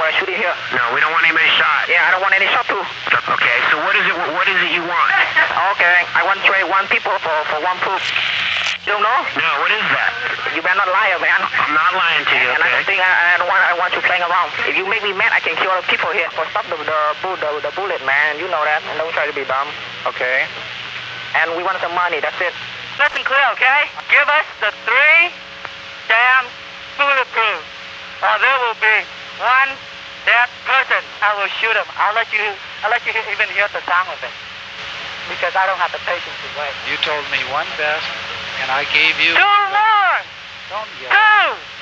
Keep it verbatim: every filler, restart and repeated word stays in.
or shoot it here. No, we don't want anybody shot. Yeah, I don't want any shot too. Okay, so what is it? What is it you want? Okay, I want to trade one people for, for one poop. You don't know? No, what is that? You better not lie, man. I'm not lying to you, And I don't okay? think I, I don't want I want you playing around. If you make me mad, I can kill other people here. For stop the the, bull, the the bullet, man. You know that. And don't try to be dumb. Okay. And we want some money. That's it. Listen clear, okay? Give us the three damn bulletproof, or there will be one dead person. I will shoot him. I'll let you. I'll let you even hear the sound of it, because I don't have the patience to wait. You told me one best, and I gave you... Two more! Don't yell. Two!